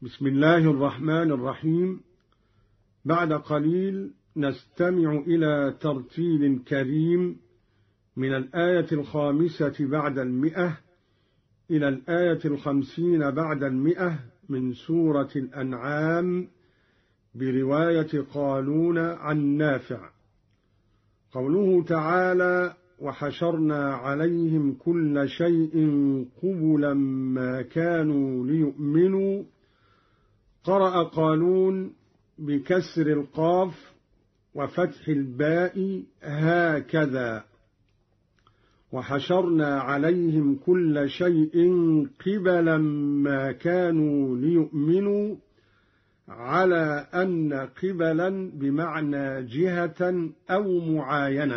بسم الله الرحمن الرحيم. بعد قليل نستمع إلى ترتيل كريم من الآية 5 بعد 100 إلى الآية 50 بعد 100 من سورة الأنعام برواية قالون عن نافع. قوله تعالى: وحشرنا عليهم كل شيء قبلا ما كانوا ليؤمنوا. قرأ قالون بكسر القاف وفتح الباء هكذا: وحشرنا عليهم كل شيء قبلا ما كانوا ليؤمنوا، على أن قبلا بمعنى جهة أو معاينة.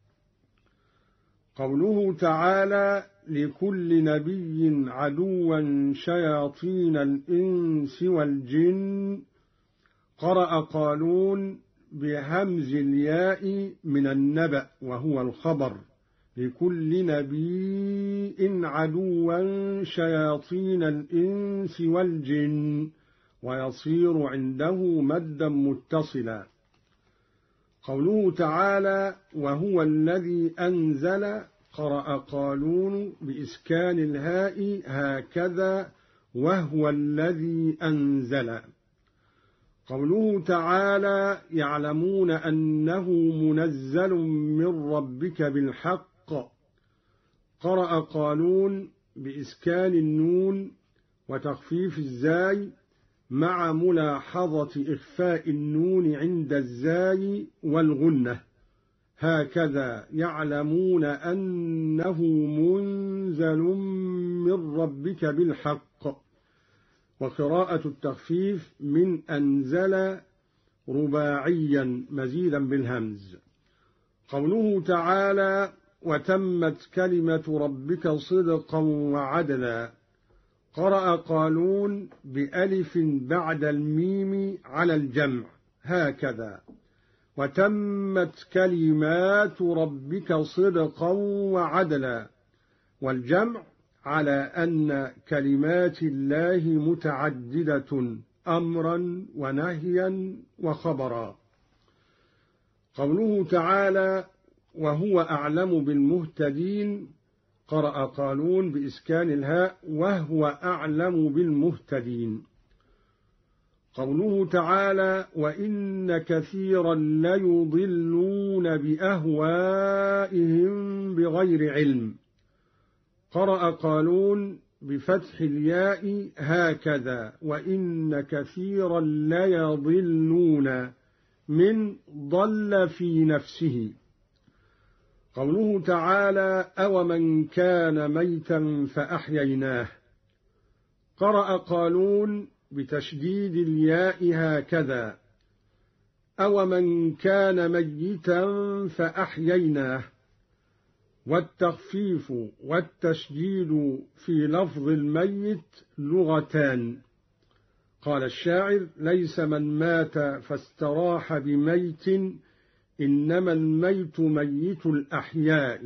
قوله تعالى: لكل نبي عدوا شياطين الإنس والجن. قرأ قالون بهمز الياء من النبأ وهو الخبر: لكل نبي عدوا شياطين الإنس والجن، ويصير عنده مدا متصلا. قوله تعالى: وهو الذي أنزل. قرأ قالون بإسكان الهاء هكذا: وهو الذي أنزل. قوله تعالى: يعلمون أنه منزل من ربك بالحق. قرأ قالون بإسكان النون وتخفيف الزاي مع ملاحظة إخفاء النون عند الزاي والغنة، هكذا: يعلمون أنه منزل من ربك بالحق. وقراءة التخفيف من أنزل رباعيا مزيدا بالهمز. قوله تعالى: وتمت كلمة ربك صدقا وعدلا. قرأ قالون بألف بعد الميم على الجمع، هكذا: وتمت كلمات ربك صدقا وعدلا. والجمع على أن كلمات الله متعددة أمرا ونهيا وخبرا. قوله تعالى: وهو أعلم بالمهتدين. قرأ قالون بإسكان الهاء: وهو أعلم بالمهتدين. قوله تعالى: وإن كثيرا ليضلون بأهوائهم بغير علم. قرأ قالون بفتح الياء هكذا: وإن كثيرا ليضلون من ضل في نفسه. قوله تعالى: أومن كان ميتا فأحييناه. قرأ قالون بتشديد الياء هكذا: أومن كان ميتا فأحييناه. والتخفيف والتشديد في لفظ الميت لغتان. قال الشاعر: ليس من مات فاستراح بميت، إنما الميت ميت الأحياء.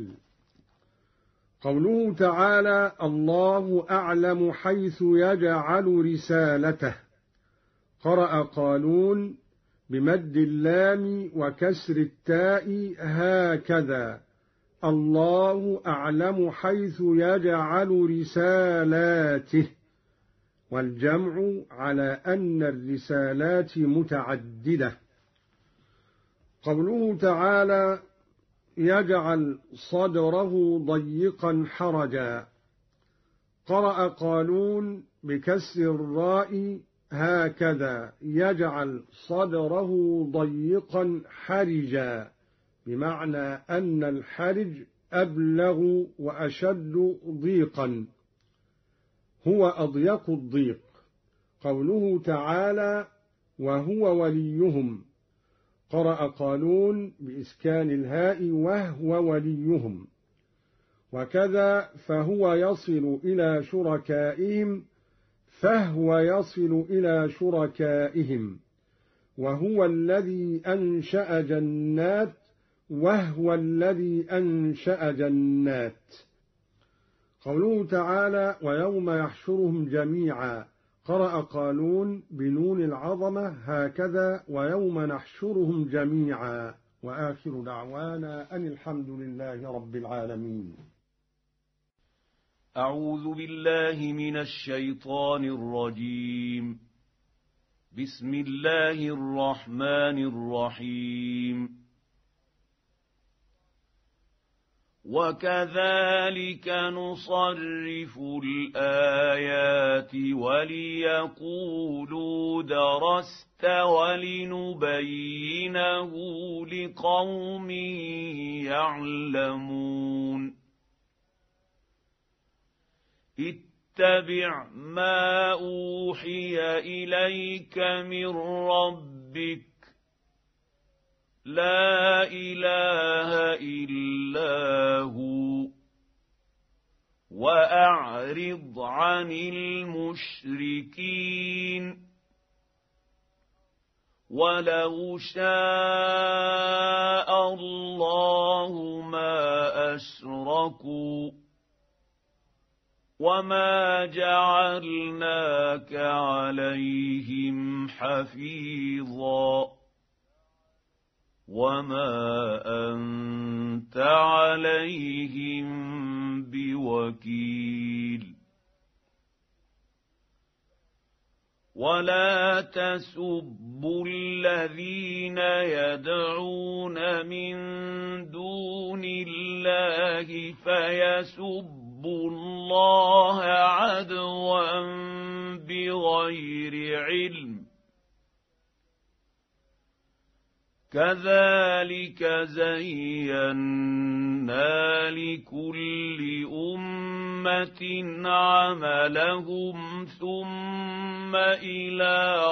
قوله تعالى: الله أعلم حيث يجعل رسالته. قرأ قالون بمد اللام وكسر التاء هكذا: الله أعلم حيث يجعل رسالاته. والجمع على أن الرسالات متعددة. قوله تعالى: يجعل صدره ضيقا حرجا. قرأ قالون بكسر الراء هكذا: يجعل صدره ضيقا حرجا، بمعنى أن الحرج أبلغ وأشد ضيقا، هو أضيق الضيق. قوله تعالى: وهو وليهم. قرأ قالون بإسكان الهاء: وهو وليهم. وكذا فهو يصل إلى شركائهم، فهو يصل إلى شركائهم. وهو الذي أنشأ جنات، وهو الذي أنشأ جنات. قوله تعالى: ويوم يحشرهم جميعا. قرأ قالون بنون العظمة هكذا ويوم نحشرهم جميعا. وآخر دعوانا أن الحمد لله رب العالمين. أعوذ بالله من الشيطان الرجيم. بسم الله الرحمن الرحيم. وكذلك نصرف الآيات وليقولوا درست ولنبينه لقوم يعلمون. اتبع ما أوحي إليك من ربك لا إله إلا هو وأعرض عن المشركين. ولو شاء الله ما أشركوا وما جعلناك عليهم حفيظا وما أنت عليهم بوكيل. ولا تسبوا الذين يدعون من دون الله فيسبوا الله عدوا بغير علم. كذلك زينا لكل أمة عملهم ثم إلى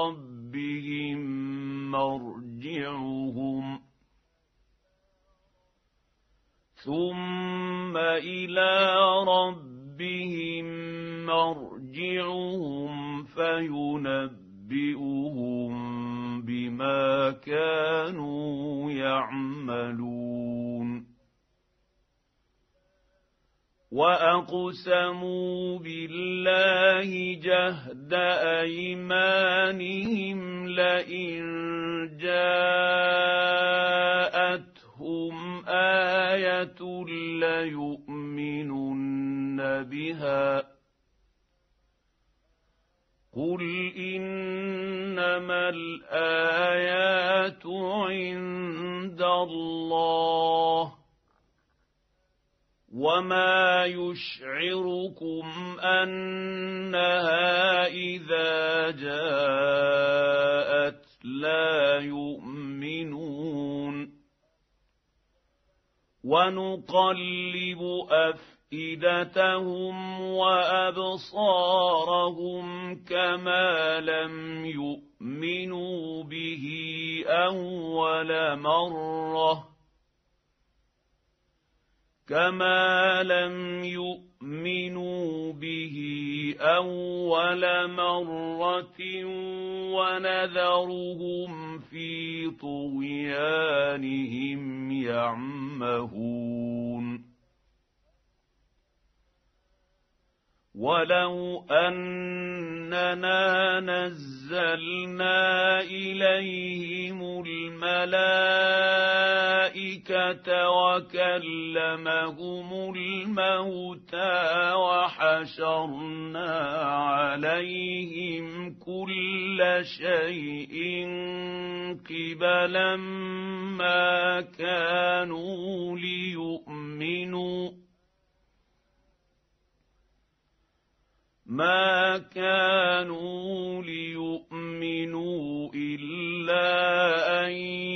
ربهم مرجعهم فينبئهم بما كانوا يعملون. وأقسموا بالله جهد أيمانهم لئن جاءتهم آية ليؤمنن بها قل إنما الآيات عند الله وما يشعركم أنها إذا جاءت لا يؤمنون. ونقلب أفئدتهم وأبصارهم كما لم يؤمنوا به أول مرة ونذرهم في طغيانهم يعمهون. ولو أننا نزلنا إليهم الملائكة وكلمهم الموتى وحشرنا عليهم كل شيء قبلا ما كانوا ليؤمنوا إلا أن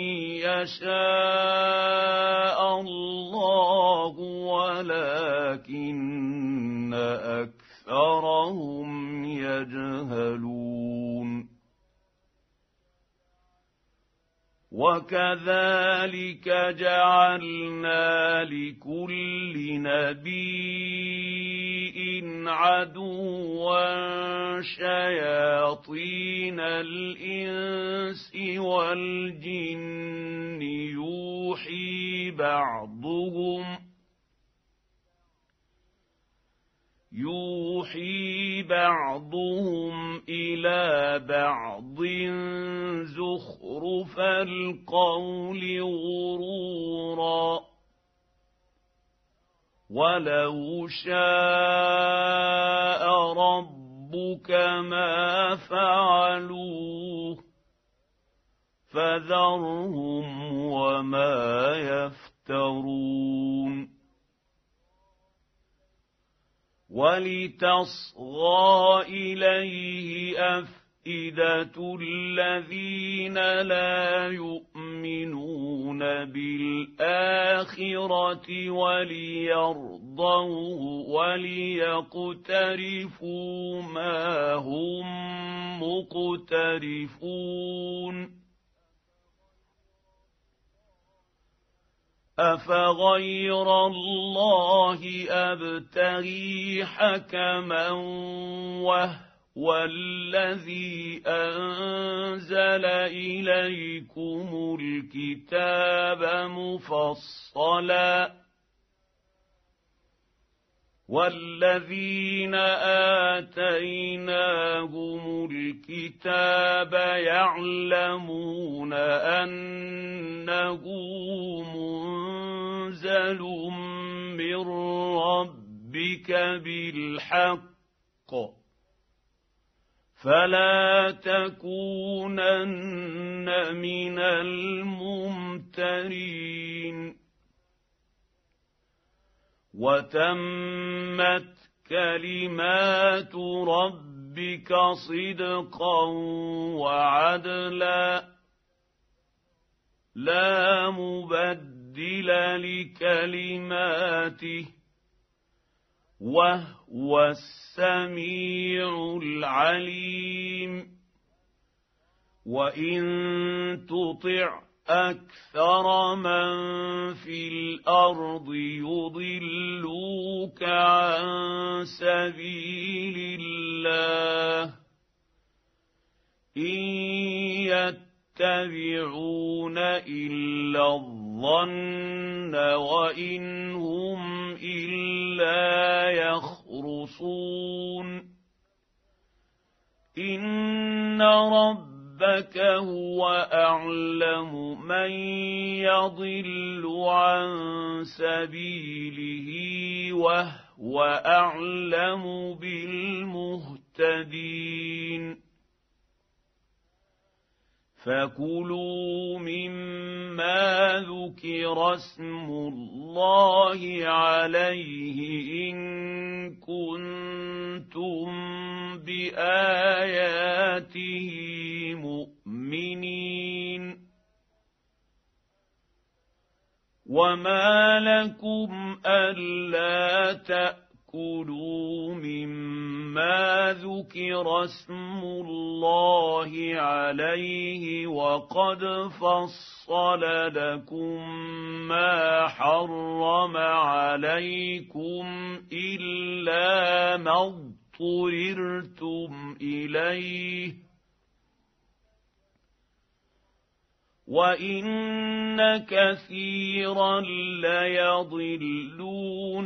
يشاء الله ولكن أكثرهم يجهلون. وكذلك جعلنا لكل نبي عدوا شياطين الإنس والجن يوحي بعضهم إلى بعض زخرف القول غرورا ولو شاء ربك ما فعلوه فذرهم وما يفترون ولتصغى إليه أفئدة الذين لا يؤمنون بالآخرة وليرضوه وليقترفوا ما هم مقترفون أفغير الله أبتغي حكما وهو الذي أنزل إليكم الكتاب مفصلا والذين آتيناهم الكتاب يعلمون أنه منزل من ربك بالحق فلا تكونن من الممترين وتمت كلمات ربك صدقا وعدلا لا مبدل لكلماته وهو السميع العليم وإن تطع أكثر من في الأرض يضلوك عن سبيل الله إن يتبعون إلا الظن وإن هم إلا يخرصون إن ربك هو أعلم من يضل عن سبيله وهو أعلم بالمهتدين فكلوا مما ذكر اسم الله عليه إن كنتم بآياته مؤمنين وما لكم ألا تأكلوا مما ذكر اسم الله عليه وقد فصل لكم ما حرم عليكم إلا ما اضطررتم إليه وإن كثيرا ليضلون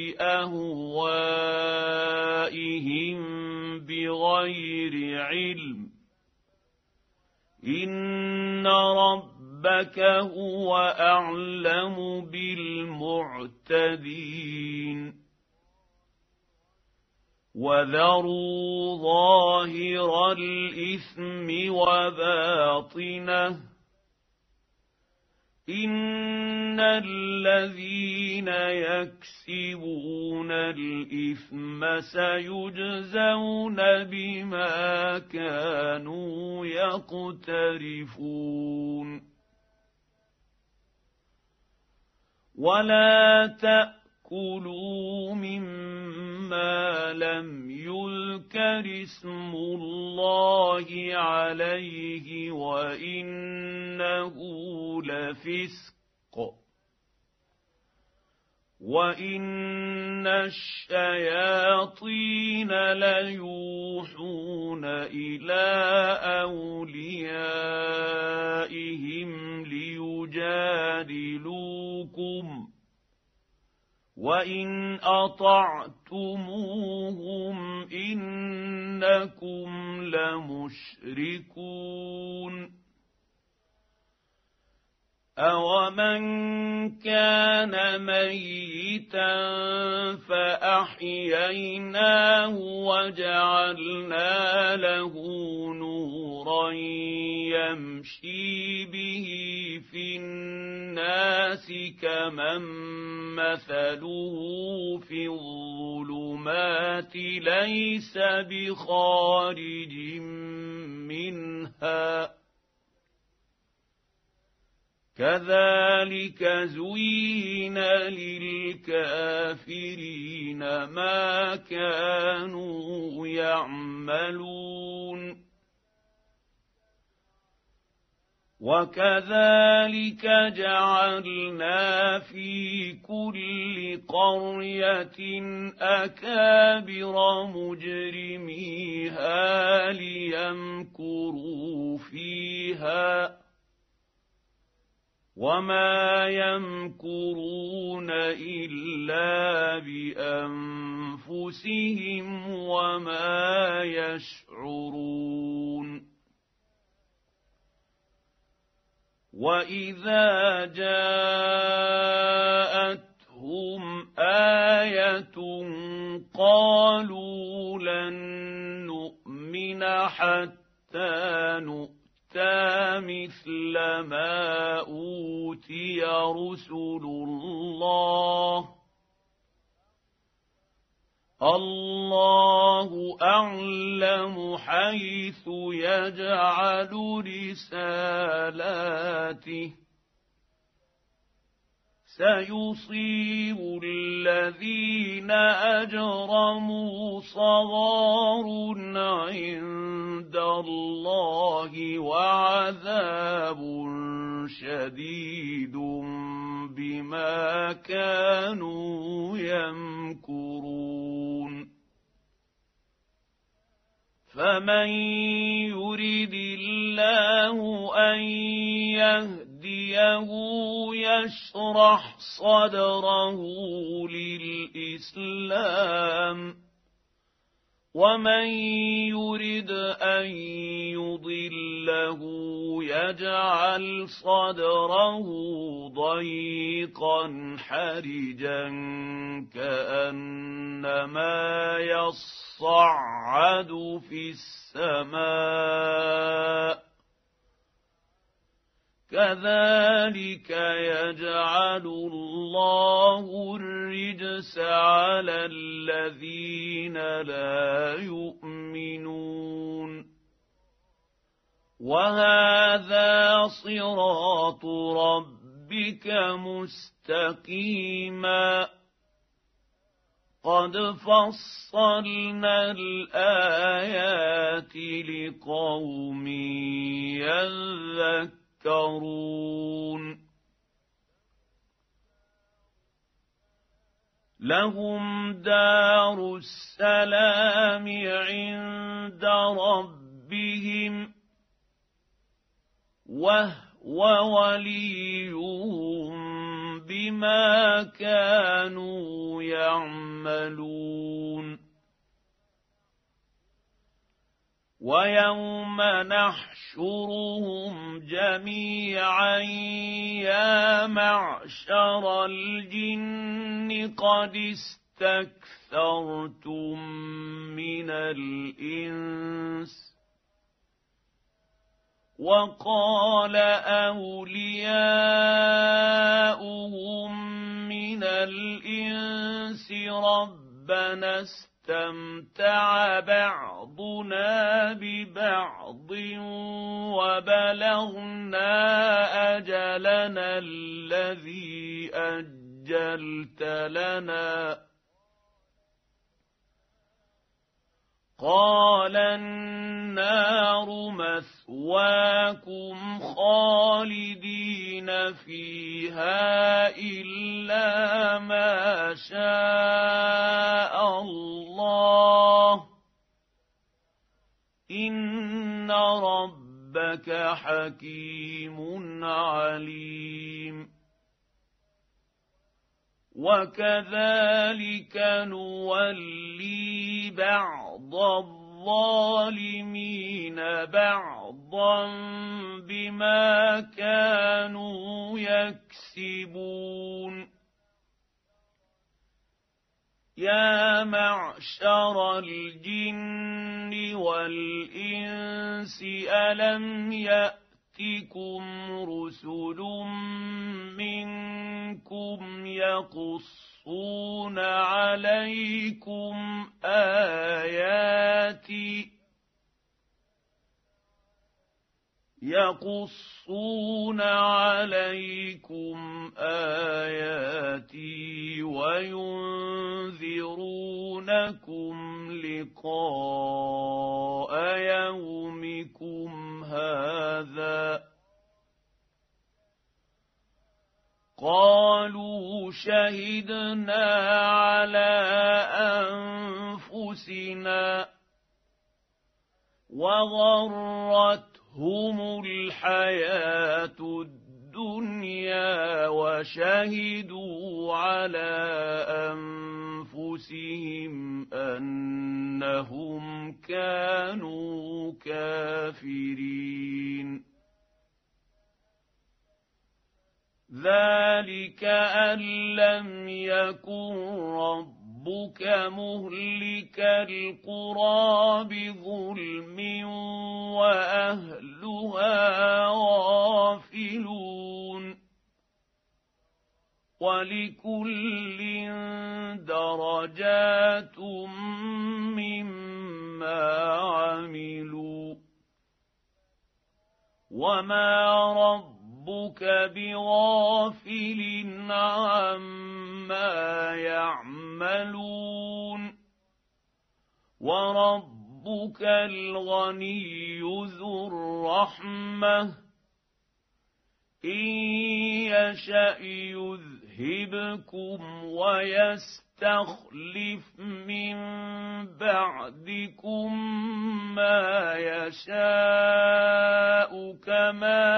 بأهوائهم بغير علم إن ربك هو أعلم بالمعتدين وذروا ظاهر الإثم وباطنه إن الذين يكسبون الإثم سيجزون بما كانوا يقترفون ولا تأكلوا مما لم يذكر اسم الله عليه وإنه لفسق وإن الشياطين ليوحون إلى أوليائهم ليجادلوكم وإن أطعتموهم إنكم لمشركون أَوَمَنْ كَانَ مَيِّتًا فَأَحْيَيْنَاهُ وَجَعَلْنَا لَهُ نُورًا يَمْشِي بِهِ فِي النَّاسِ كَمَن مَّثَلُهُ فِي الظُّلُمَاتِ لَيْسَ بِخَارِجٍ مِّنْهَا كَذَلِكَ زُيِّنَ لِلْكَافِرِينَ مَا كَانُوا يَعْمَلُونَ وَكَذَلِكَ جَعَلْنَا فِي كُلِّ قَرْيَةٍ أَكَابِرَ مُجْرِمِيهَا لِيَمْكُرُوا فِيهَا وَمَا يَمْكُرُونَ إِلَّا بِأَنفُسِهِمْ وَمَا يَشْعُرُونَ وَإِذَا جَاءَتْهُمْ آيَةٌ قَالُوا لَن نُّؤْمِنَ حَتَّىٰ نُؤْتَىٰ مِثْلَ مَا أُوتِيَ رُسُلُ اللَّهُ أَعْلَمُ حَيْثُ يَجْعَلُ رِسَالَاتِهِ سَيُصِيبُ الَّذِينَ أَجْرَمُوا صَغَارٌ عِندَ اللَّهِ وَعَذَابٌ شَدِيدٌ بِمَا كَانُوا يَمْكُرُونَ فَمَن يُرِدِ اللَّهُ أَن يَهْدِيَهُ يشرح صدره للإسلام ومن يرد أن يضله يجعل صدره ضيقا حرجا كأنما يصعد في السماء كذلك يجعل الله الرجس على الذين لا يؤمنون وهذا صراط ربك مستقيما قد فصلنا الآيات لقوم يذكرون لهم دار السلام عند ربهم وهو وليهم بما كانوا يعملون ويوم نحشرهم جميعا يا معشر الجن قد استكثرتم من الإنس وقال أولياؤهم من الإنس ربنا استمتع بعضنا ببعض وبلغنا أجلنا الذي أجلت لنا قال النار مثواكم خالدين فيها إلا ما شاء الله إن ربك حكيم عليم وكذلك نولي بعض الظالمين بعضا بما كانوا يكسبون يا معشر الجن والإنس ألم يأتكم رسل منكم يقصون عليكم آياتي وينذرونكم لقاء يومكم هذا قالوا شهدنا على أنفسنا وغرتهم الحياة الدنيا وشهدوا على أنفسهم أنهم كانوا كافرين ذلك أن لم يكن ربك مهلك القرى بظلم وأهلها غافلون ولكل درجات مما عملوا وما ربك بغافل عما يعملون وربك الغني ذو الرحمة إن يشأ يذهبكم ويستخلف من بعدكم ما يشاء كما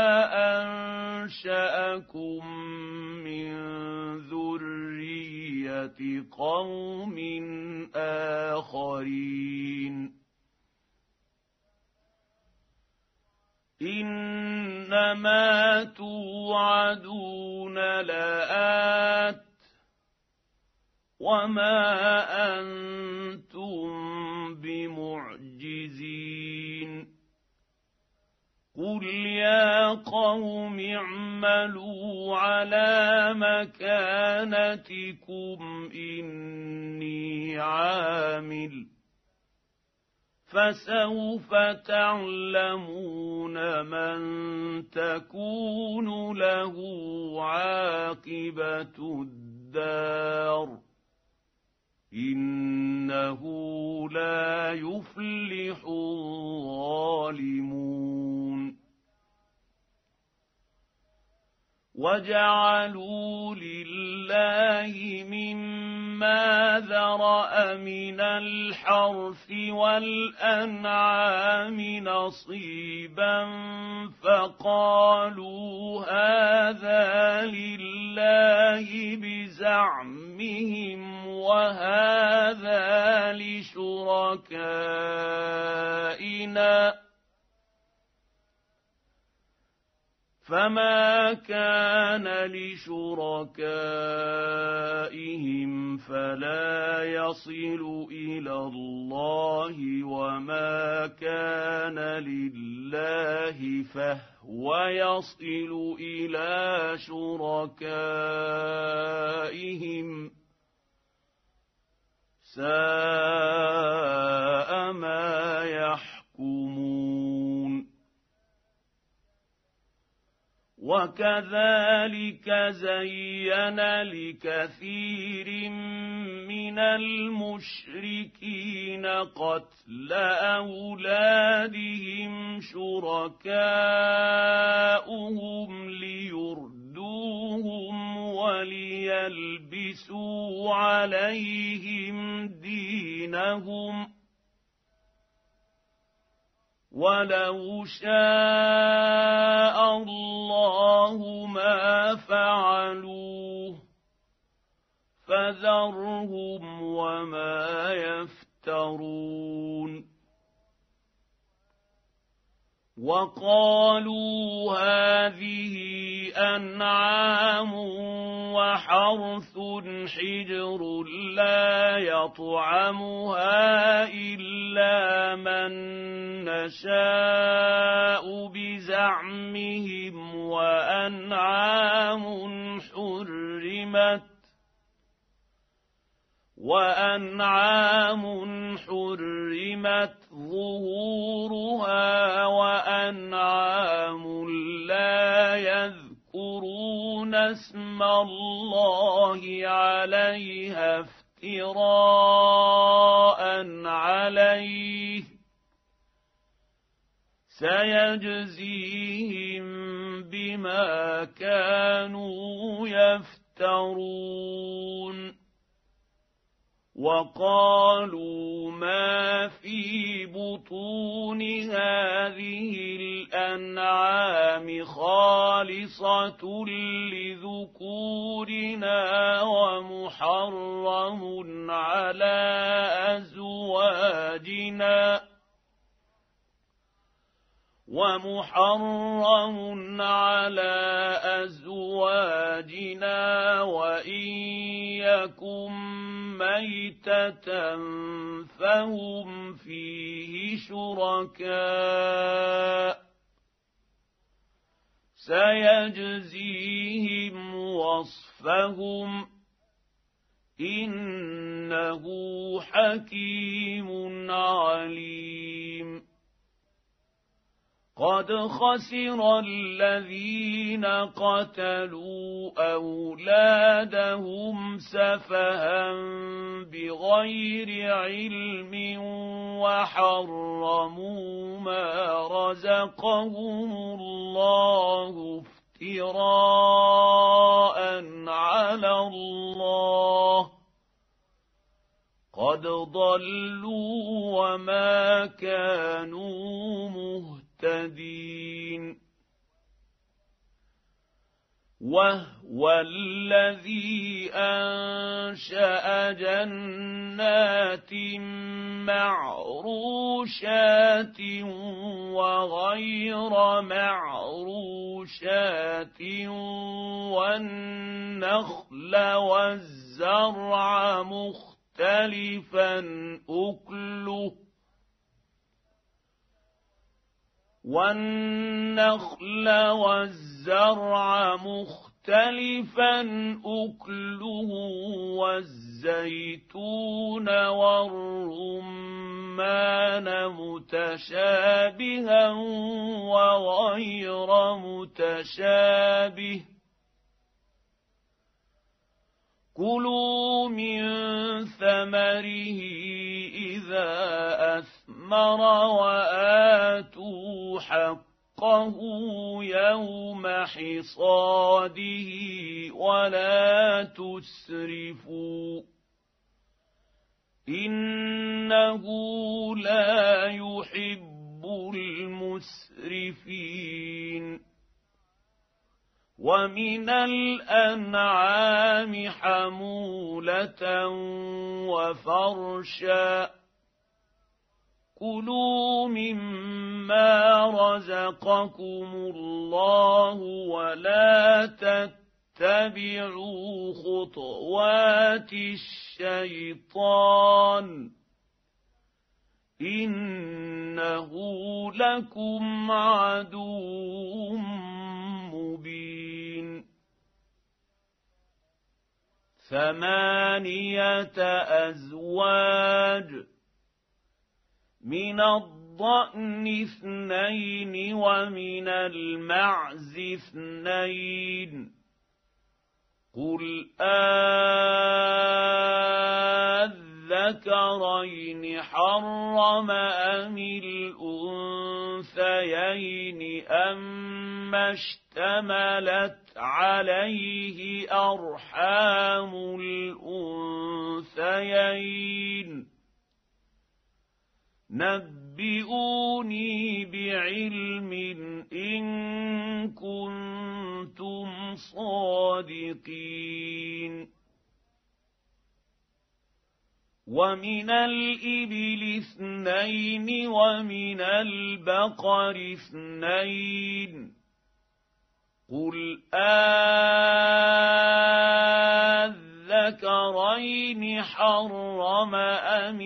أنشأكم من ذرية قوم آخرين إنما توعدون لآت وما أنتم بمعجزين قل يا قوم اعملوا على مكانتكم إني عامل فسوف تعلمون من تكون له عاقبة الدار إنه لا يفلح الظالمون وجعلوا لله مما ذرأ من الحرث والأنعام نصيبا فقالوا هذا لله بزعمهم وهذا لشركائنا فما كان لشركائهم فلا يصل إلى الله وما كان لله فهو يصل إلى شركائهم ساء ما يحكمون وكذلك زين لكثير من المشركين قتل أولادهم شركاؤهم ليردوهم وليلبسوا عليهم دينهم ولو شاء الله ما فعلوه فذرهم وما يفترون وقالوا هذه أنعام وحرث حجر لا يطعمها إلا من نشاء بزعمهم وأنعام حرمت ظهورها وأنعام لا يذكرون اسم الله عليها افتراء عليه سيجزيهم بما كانوا يفترون. وقالوا ما في بطون هذه الأنعام خالصة لذكورنا ومحرم على أزواجنا وإن يكن ميتة فهم فيه شركاء سيجزيهم وصفهم إنه حكيم عليم. قد خسر الذين قتلوا أولادهم سفها بغير علم وحرموا ما رزقهم الله افتراء على الله قد ضلوا وما كانوا مهتدين. وهو الذي أنشأ جنات معروشات وغير معروشات والنخل والزرع مختلفا أكله والزيتون والرمان متشابها وغير متشابه كلوا من ثمره إذا أثمر وآتوا حقه يوم حصاده ولا تسرفوا إنه لا يحب المسرفين. ومن الأنعام حمولة وفرشا كلوا مما رزقكم الله ولا تتبعوا خطوات الشيطان إنه لكم عدو مبين. 8 أزواج من الضأن 2 ومن المعز 2 قل أذكرين حرم أم الأنثيين أما اشتملت عليه أرحام الأنثيين نبئوني بعلم إن كنتم صادقين. ومن الإبل 2 ومن البقر 2 قل أذكرين حرم أم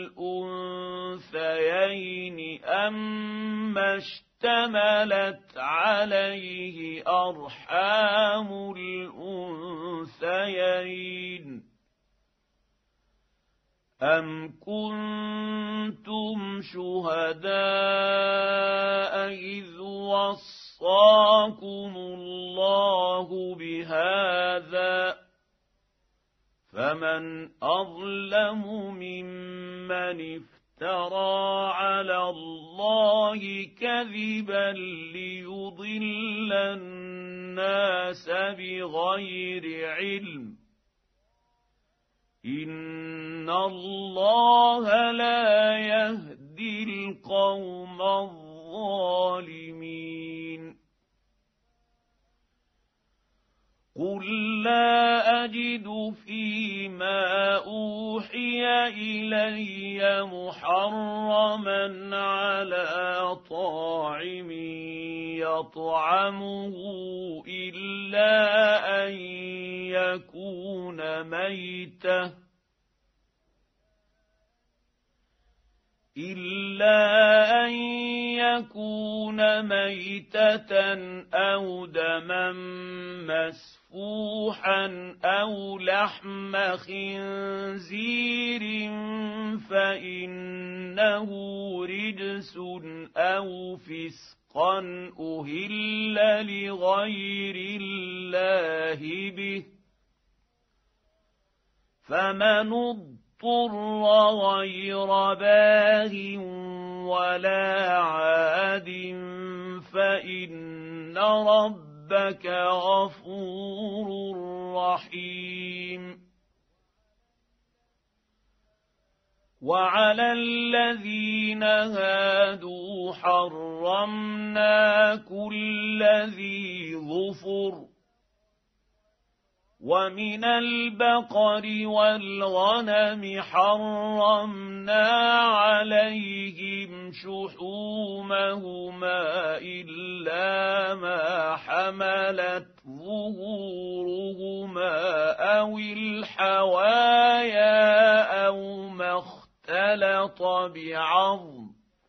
الأنثيين أما اشتملت عليه أرحام الأنثيين أم كنتم شهداء إذ وصاكم الله بهذا فمن أظلم ممن افترى على الله كذبا ليضل الناس بغير علم إن الله لا يهدي القوم الظالمين قل لا أجد فيما أوحي إلي محرما على طاعم يطعمه إلا أن يكون ميتة أو دما مسفوحا أو لحم خنزير فإنه رجس أو فسقا أهل لغير الله به فمن اضطر غير باغ ولا عاد فإن ربك غفور رحيم وعلى الذين هادوا حرمنا كل ذي ظفر ومن البقر والغنم حرمنا عليهم شحومهما إلا ما حملت ظهورهما أو الحوايا أو ما اختلط بعظم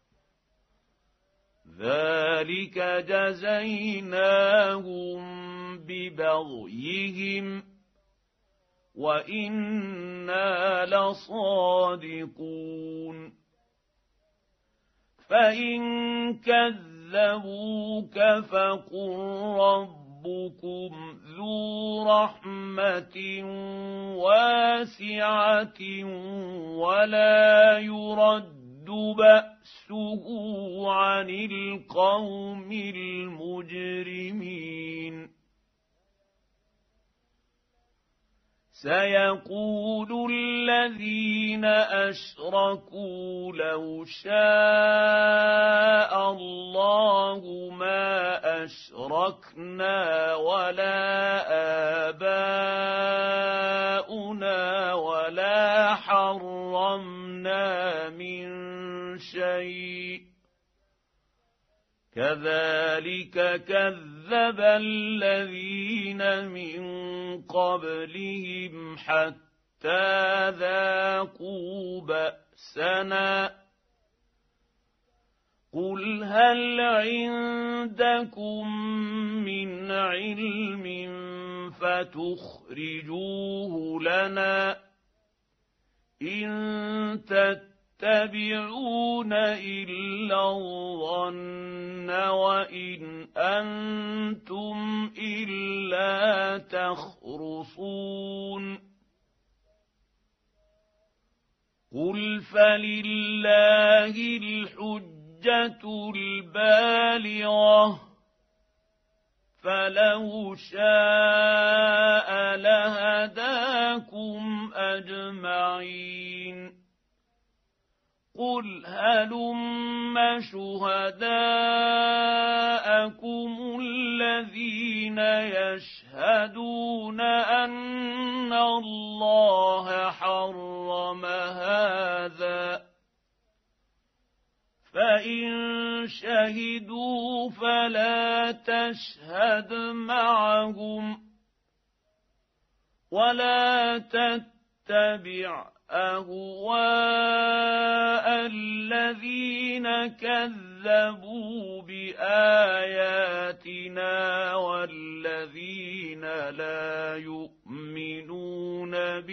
ذلك جزيناهم ببغيهم وإنا لصادقون فإن كذبوك فقل ربكم ذو رحمة واسعة ولا يرد بأسه عن القوم المجرمين سيقول الذين أشركوا لو شاء الله ما أشركنا ولا آباؤنا ولا حرمنا من شيء كذلك كذب الذين من قبلهم حتى ذاقوا بأسنا قل هل عندكم من علم فتخرجوه لنا إن تتبعون إلا الظن وإن أنتم إلا تخرصون قل فلله الحجة البالغة فلو شاء لهداكم أجمعين قل هلم شهداءكم الذين يشهدون أن الله حرم هذا فإن شهدوا فلا تشهد معهم ولا تتبع أهواء الذين كذبوا بآياتنا والذين لا يؤمنون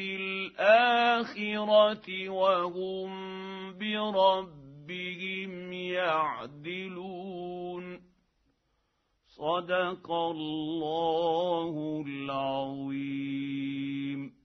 بالآخرة وهم بربهم يعدلون. صدق الله العظيم.